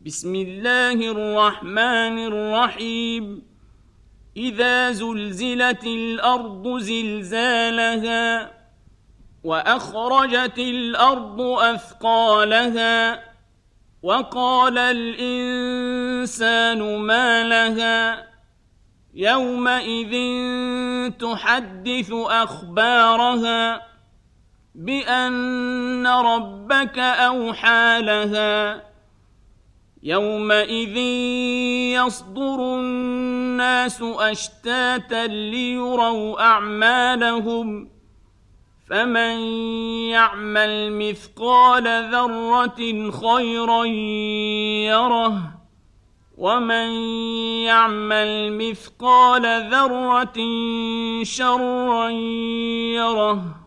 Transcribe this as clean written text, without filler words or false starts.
بسم الله الرحمن الرحيم إذا زلزلت الأرض زلزالها وأخرجت الأرض أثقالها وقال الإنسان ما لها يومئذ تحدث أخبارها بأن ربك أوحى لها يومئذ يصدر الناس أشتاتا ليروا أعمالهم فمن يعمل مثقال ذرة خيرا يره ومن يعمل مثقال ذرة شرا يره